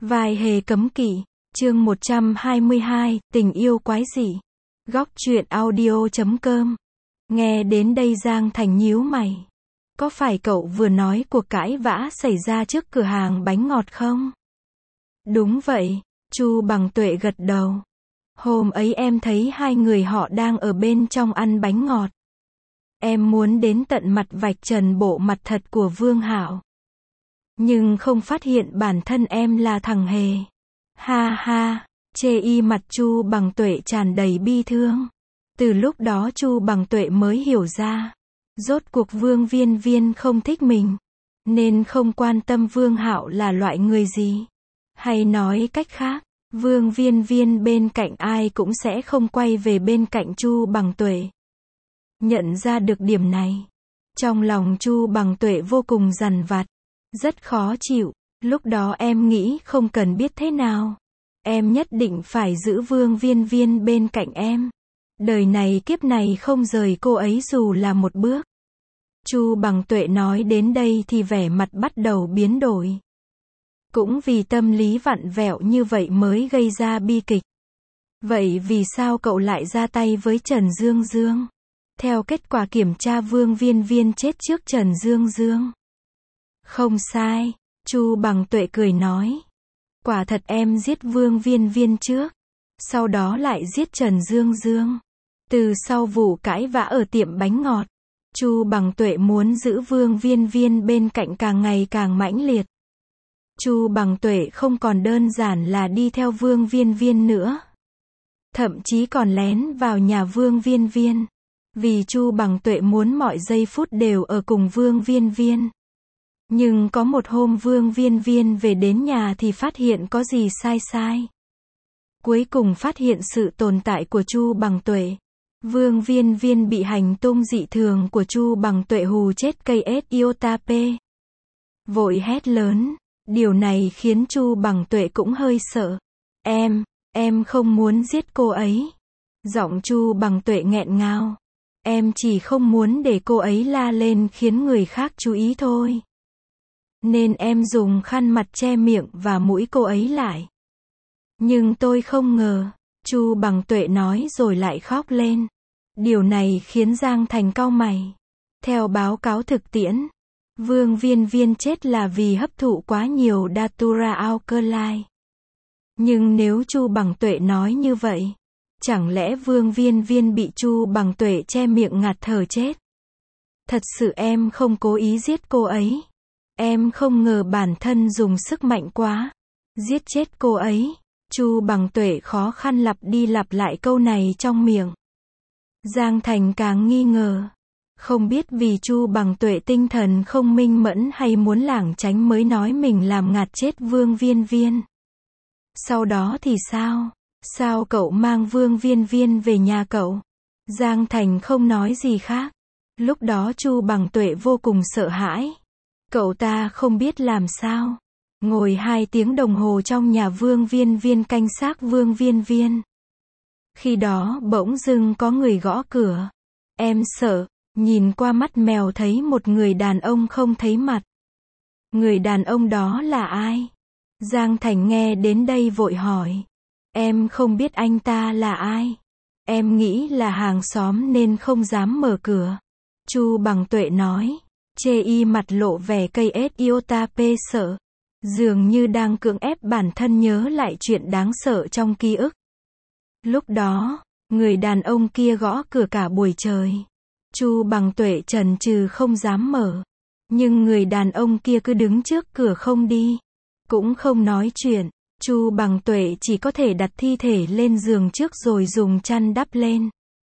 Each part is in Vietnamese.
Vai hề cấm kỵ, chương 122, tình yêu quái dị. Góc truyện audio.com. Nghe đến đây Giang Thành nhíu mày. Có phải cậu vừa nói cuộc cãi vã xảy ra trước cửa hàng bánh ngọt không? Đúng vậy, Chu Bằng Tuệ gật đầu. Hôm ấy em thấy hai người họ đang ở bên trong ăn bánh ngọt. Em muốn đến tận mặt vạch trần bộ mặt thật của Vương Hạo. Nhưng không phát hiện bản thân em là thằng hề. Ha ha, chê y mặt Chu Bằng Tuệ tràn đầy bi thương. Từ lúc đó Chu Bằng Tuệ mới hiểu ra. Rốt cuộc Vương Viên Viên không thích mình. Nên không quan tâm Vương Hạo là loại người gì. Hay nói cách khác, Vương Viên Viên bên cạnh ai cũng sẽ không quay về bên cạnh Chu Bằng Tuệ. Nhận ra được điểm này. Trong lòng Chu Bằng Tuệ vô cùng dằn vặt. Rất khó chịu, lúc đó em nghĩ không cần biết thế nào. Em nhất định phải giữ Vương Viên Viên bên cạnh em. Đời này kiếp này không rời cô ấy dù là một bước. Chu Bằng Tuệ nói đến đây thì vẻ mặt bắt đầu biến đổi. Cũng vì tâm lý vặn vẹo như vậy mới gây ra bi kịch. Vậy vì sao cậu lại ra tay với Trần Dương Dương? Theo kết quả kiểm tra Vương Viên Viên chết trước Trần Dương Dương. Không sai, Chu Bằng Tuệ cười nói. Quả thật em giết Vương Viên Viên trước. Sau đó lại giết Trần Dương Dương. Từ sau vụ cãi vã ở tiệm bánh ngọt, Chu Bằng Tuệ muốn giữ Vương Viên Viên bên cạnh càng ngày càng mãnh liệt. Chu Bằng Tuệ không còn đơn giản là đi theo Vương Viên Viên nữa. Thậm chí còn lén vào nhà Vương Viên Viên. Vì Chu Bằng Tuệ muốn mọi giây phút đều ở cùng Vương Viên Viên. Nhưng có một hôm Vương Viên Viên về đến nhà thì phát hiện có gì sai. Cuối cùng phát hiện sự tồn tại của Chu Bằng Tuệ. Vương Viên Viên bị hành tung dị thường của Chu Bằng Tuệ hù chết cây Iotape. Vội hét lớn. Điều này khiến Chu Bằng Tuệ cũng hơi sợ. Em không muốn giết cô ấy. Giọng Chu Bằng Tuệ nghẹn ngào. Em chỉ không muốn để cô ấy la lên khiến người khác chú ý thôi. Nên em dùng khăn mặt che miệng và mũi cô ấy lại. Nhưng tôi không ngờ, Chu Bằng Tuệ nói rồi lại khóc lên. Điều này khiến Giang Thành cau mày. Theo báo cáo thực tiễn, Vương Viên Viên chết là vì hấp thụ quá nhiều Datura alkali. Nhưng nếu Chu Bằng Tuệ nói như vậy, chẳng lẽ Vương Viên Viên bị Chu Bằng Tuệ che miệng ngạt thở chết? Thật sự em không cố ý giết cô ấy. Em không ngờ bản thân dùng sức mạnh quá. Giết chết cô ấy. Chu Bằng Tuệ khó khăn lặp đi lặp lại câu này trong miệng. Giang Thành càng nghi ngờ. Không biết vì Chu Bằng Tuệ tinh thần không minh mẫn hay muốn lảng tránh mới nói mình làm ngạt chết Vương Viên Viên. Sau đó thì sao? Sao cậu mang Vương Viên Viên về nhà cậu? Giang Thành không nói gì khác. Lúc đó Chu Bằng Tuệ vô cùng sợ hãi. Cậu ta không biết làm sao. Ngồi 2 tiếng đồng hồ trong nhà Vương Viên Viên canh xác Vương Viên Viên. Khi đó bỗng dưng có người gõ cửa. Em sợ, nhìn qua mắt mèo thấy một người đàn ông không thấy mặt. Người đàn ông đó là ai? Giang Thành nghe đến đây vội hỏi. Em không biết anh ta là ai. Em nghĩ là hàng xóm nên không dám mở cửa. Chu Bằng Tuệ nói. Chê y mặt lộ vẻ cây Iotape sợ. Dường như đang cưỡng ép bản thân nhớ lại chuyện đáng sợ trong ký ức. Lúc đó, người đàn ông kia gõ cửa cả buổi trời. Chu Bằng Tuệ chần chừ không dám mở. Nhưng người đàn ông kia cứ đứng trước cửa không đi. Cũng không nói chuyện. Chu Bằng Tuệ chỉ có thể đặt thi thể lên giường trước rồi dùng chăn đắp lên.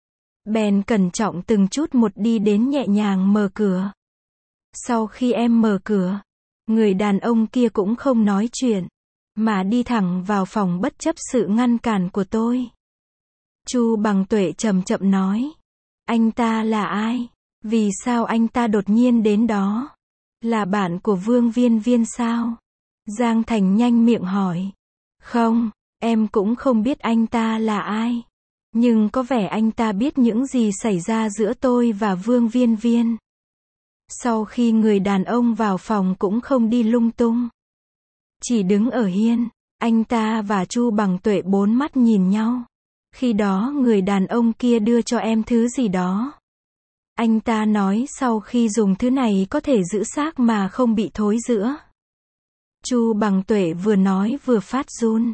Bèn cẩn trọng từng chút một đi đến nhẹ nhàng mở cửa. Sau khi em mở cửa, người đàn ông kia cũng không nói chuyện, mà đi thẳng vào phòng bất chấp sự ngăn cản của tôi. Chu Bằng Tuệ chậm chậm nói. Anh ta là ai? Vì sao anh ta đột nhiên đến đó? Là bạn của Vương Viên Viên sao? Giang Thành nhanh miệng hỏi. Không, em cũng không biết anh ta là ai. Nhưng có vẻ anh ta biết những gì xảy ra giữa tôi và Vương Viên Viên. Sau khi người đàn ông vào phòng cũng không đi lung tung. Chỉ đứng ở hiên, Anh ta và Chu Bằng Tuệ bốn mắt nhìn nhau. Khi đó người đàn ông kia đưa cho em thứ gì đó. Anh ta nói sau khi dùng thứ này có thể giữ xác mà không bị thối rữa. Chu Bằng Tuệ vừa nói vừa phát run.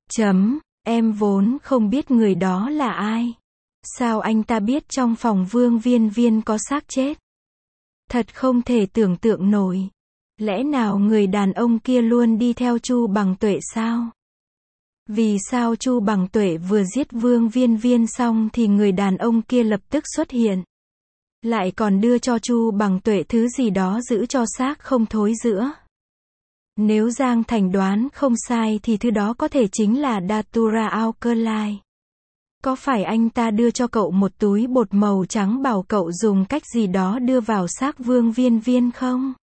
Em vốn không biết người đó là ai. Sao anh ta biết trong phòng Vương Viên Viên có xác chết? Thật không thể tưởng tượng nổi. Lẽ nào người đàn ông kia luôn đi theo Chu Bằng Tuệ sao? Vì sao Chu Bằng Tuệ vừa giết Vương Viên Viên xong thì người đàn ông kia lập tức xuất hiện? Lại còn đưa cho Chu Bằng Tuệ thứ gì đó giữ cho xác không thối rữa. Nếu Giang Thành đoán không sai thì thứ đó có thể chính là Datura Alkali. Có phải anh ta đưa cho cậu một túi bột màu trắng bảo cậu dùng cách gì đó đưa vào xác Vương Viên Viên không?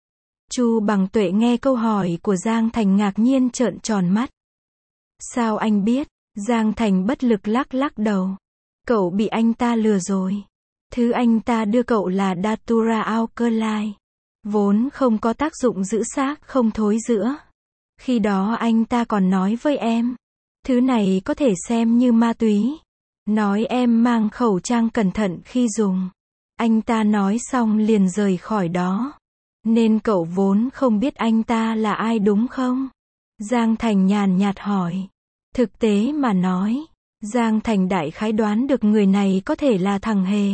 Chu Bằng Tuệ nghe câu hỏi của Giang Thành ngạc nhiên trợn tròn mắt. Sao anh biết? Giang Thành bất lực lắc lắc đầu. Cậu bị anh ta lừa rồi. Thứ anh ta đưa cậu là Datura Alkali. Vốn không có tác dụng giữ xác không thối rữa. Khi đó anh ta còn nói với em. Thứ này có thể xem như ma túy. Nói em mang khẩu trang cẩn thận khi dùng. Anh ta nói xong liền rời khỏi đó. Nên cậu vốn không biết anh ta là ai đúng không? Giang Thành nhàn nhạt hỏi. Thực tế mà nói, Giang Thành đại khái đoán được người này có thể là thằng Hề.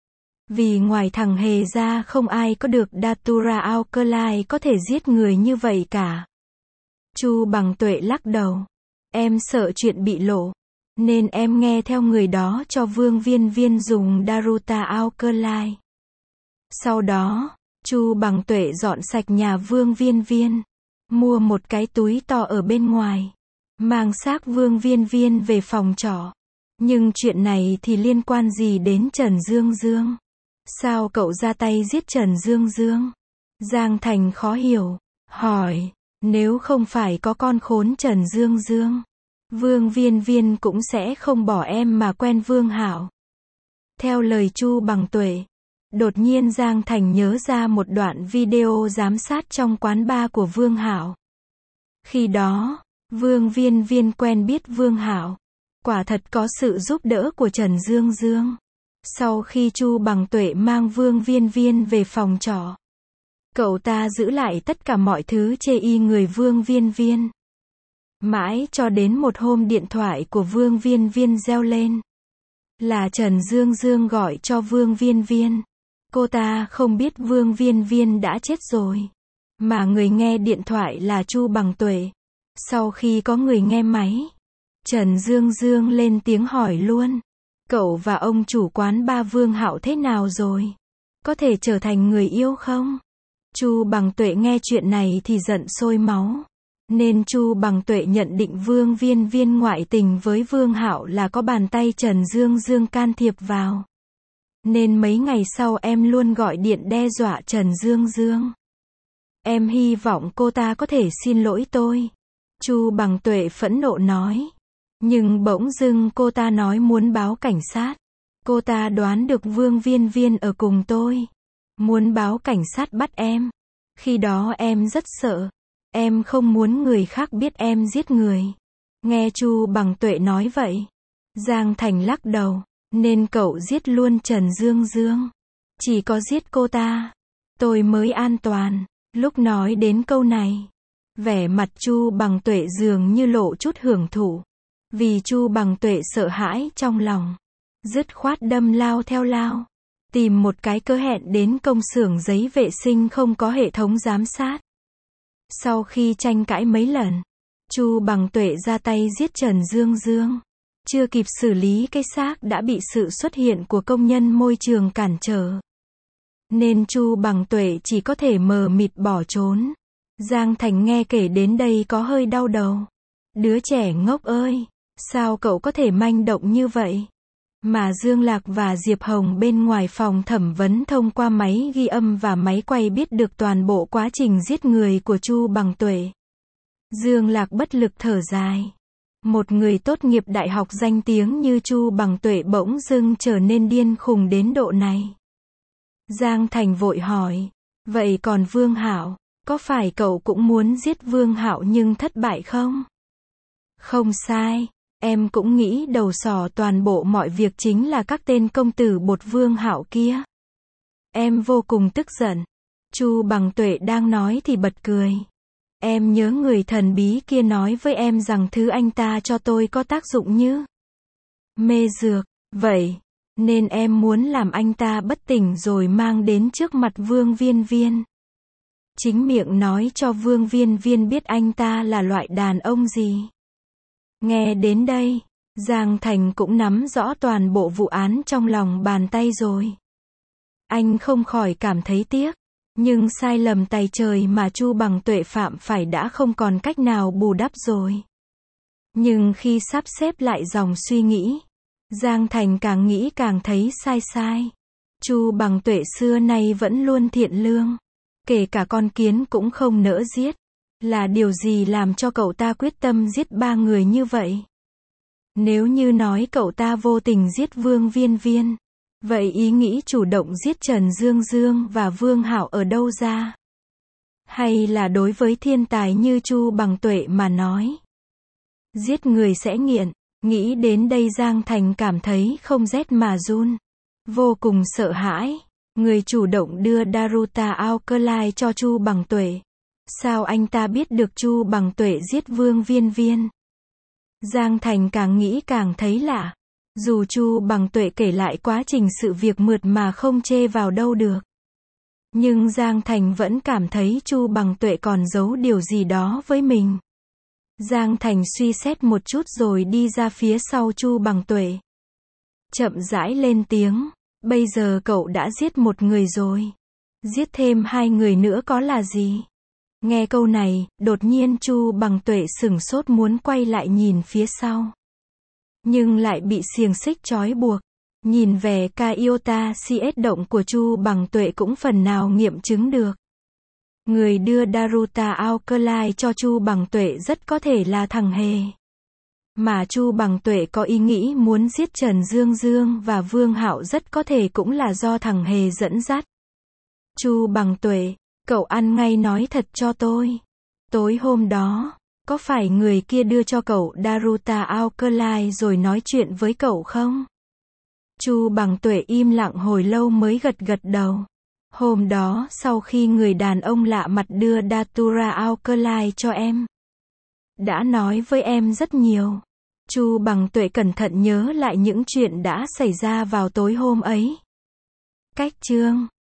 Vì ngoài thằng Hề ra không ai có được Datura Alkali có thể giết người như vậy cả. Chu Bằng Tuệ lắc đầu. Em sợ chuyện bị lộ. Nên em nghe theo người đó cho Vương Viên Viên dùng Daruta Alkali. Sau đó, Chu Bằng Tuệ dọn sạch nhà Vương Viên Viên. Mua một cái túi to ở bên ngoài. Mang xác Vương Viên Viên về phòng trọ. Nhưng chuyện này thì liên quan gì đến Trần Dương Dương? Sao cậu ra tay giết Trần Dương Dương? Giang Thành khó hiểu. Hỏi. Nếu không phải có con khốn Trần Dương Dương, Vương Viên Viên cũng sẽ không bỏ em mà quen Vương Hạo. Theo lời Chu Bằng Tuệ, đột nhiên Giang Thành nhớ ra một đoạn video giám sát trong quán bar của Vương Hạo. Khi đó, Vương Viên Viên quen biết Vương Hạo. Quả thật có sự giúp đỡ của Trần Dương Dương. Sau khi Chu Bằng Tuệ mang Vương Viên Viên về phòng trọ, cậu ta giữ lại tất cả mọi thứ chê y người Vương Viên Viên. Mãi cho đến một hôm điện thoại của Vương Viên Viên reo lên. Là Trần Dương Dương gọi cho Vương Viên Viên. Cô ta không biết Vương Viên Viên đã chết rồi. Mà người nghe điện thoại là Chu Bằng Tuệ. Sau khi có người nghe máy, Trần Dương Dương lên tiếng hỏi luôn. Cậu và ông chủ quán ba Vương Hạo thế nào rồi? Có thể trở thành người yêu không? Chu Bằng Tuệ nghe chuyện này thì giận sôi máu. Nên Chu Bằng Tuệ nhận định Vương Viên Viên ngoại tình với Vương Hạo là có bàn tay Trần Dương Dương can thiệp vào. Nên mấy ngày sau em luôn gọi điện đe dọa Trần Dương Dương. Em hy vọng cô ta có thể xin lỗi tôi. Chu Bằng Tuệ phẫn nộ nói. Nhưng bỗng dưng cô ta nói muốn báo cảnh sát. Cô ta đoán được Vương Viên Viên ở cùng tôi. Muốn báo cảnh sát bắt em. Khi đó em rất sợ. Em không muốn người khác biết em giết người. Nghe Chu Bằng Tuệ nói vậy, Giang Thành lắc đầu. Nên cậu giết luôn Trần Dương Dương. Chỉ có giết cô ta, tôi mới an toàn. Lúc nói đến câu này, vẻ mặt Chu Bằng Tuệ dường như lộ chút hưởng thụ. Vì Chu Bằng Tuệ sợ hãi trong lòng, dứt khoát đâm lao theo lao. Tìm một cái cớ hẹn đến công xưởng giấy vệ sinh không có hệ thống giám sát. Sau khi tranh cãi mấy lần, Chu Bằng Tuệ ra tay giết Trần Dương Dương. Chưa kịp xử lý cái xác đã bị sự xuất hiện của công nhân môi trường cản trở. Nên Chu Bằng Tuệ chỉ có thể mờ mịt bỏ trốn. Giang Thành nghe kể đến đây có hơi đau đầu. Đứa trẻ ngốc ơi, sao cậu có thể manh động như vậy? Mà Dương Lạc và Diệp Hồng bên ngoài phòng thẩm vấn thông qua máy ghi âm và máy quay biết được toàn bộ quá trình giết người của Chu Bằng Tuệ. Dương Lạc bất lực thở dài. Một người tốt nghiệp đại học danh tiếng như Chu Bằng Tuệ bỗng dưng trở nên điên khùng đến độ này. Giang Thành vội hỏi. Vậy còn Vương Hạo, có phải cậu cũng muốn giết Vương Hạo nhưng thất bại không? Không sai. Em cũng nghĩ đầu sỏ toàn bộ mọi việc chính là các tên công tử bột Vương Hạo kia. Em vô cùng tức giận. Chu Bằng Tuệ đang nói thì bật cười. Em nhớ người thần bí kia nói với em rằng thứ anh ta cho tôi có tác dụng như mê dược. Vậy nên em muốn làm anh ta bất tỉnh rồi mang đến trước mặt Vương Viên Viên. Chính miệng nói cho Vương Viên Viên biết anh ta là loại đàn ông gì. Nghe đến đây, Giang Thành cũng nắm rõ toàn bộ vụ án trong lòng bàn tay rồi. Anh không khỏi cảm thấy tiếc. Nhưng sai lầm tày trời mà Chu Bằng Tuệ phạm phải đã không còn cách nào bù đắp rồi. Nhưng khi sắp xếp lại dòng suy nghĩ, Giang Thành càng nghĩ càng thấy sai. Chu Bằng Tuệ xưa nay vẫn luôn thiện lương. Kể cả con kiến cũng không nỡ giết. Là điều gì làm cho cậu ta quyết tâm giết 3 người như vậy? Nếu như nói cậu ta vô tình giết Vương Viên Viên, vậy ý nghĩ chủ động giết Trần Dương Dương và Vương Hạo ở đâu ra? Hay là đối với thiên tài như Chu Bằng Tuệ mà nói, giết người sẽ nghiện? Nghĩ đến đây Giang Thành cảm thấy không rét mà run. Vô cùng sợ hãi. Người chủ động đưa Daruta Alkaline cho Chu Bằng Tuệ. Sao anh ta biết được Chu Bằng Tuệ giết Vương Viên Viên? Giang Thành càng nghĩ càng thấy lạ. Dù Chu Bằng Tuệ kể lại quá trình sự việc mượt mà không chê vào đâu được. Nhưng Giang Thành vẫn cảm thấy Chu Bằng Tuệ còn giấu điều gì đó với mình. Giang Thành suy xét một chút rồi đi ra phía sau Chu Bằng Tuệ. Chậm rãi lên tiếng. Bây giờ cậu đã giết 1 người rồi. Giết thêm 2 người nữa có là gì? Nghe câu này, đột nhiên Chu Bằng Tuệ sửng sốt muốn quay lại nhìn phía sau. Nhưng lại bị xiềng xích trói buộc. Nhìn vẻ Kaiota CS động của Chu Bằng Tuệ cũng phần nào nghiệm chứng được. Người đưa Daruta Alkaline cho Chu Bằng Tuệ rất có thể là thằng Hề. Mà Chu Bằng Tuệ có ý nghĩ muốn giết Trần Dương Dương và Vương Hạo rất có thể cũng là do thằng Hề dẫn dắt. Chu Bằng Tuệ, cậu ăn ngay nói thật cho tôi. Tối hôm đó, có phải người kia đưa cho cậu Daruta Alkaline rồi nói chuyện với cậu không? Chu Bằng Tuệ im lặng hồi lâu mới gật đầu. Hôm đó sau khi người đàn ông lạ mặt đưa Datura Alkaline cho em, đã nói với em rất nhiều. Chu Bằng Tuệ cẩn thận nhớ lại những chuyện đã xảy ra vào tối hôm ấy. Cách chương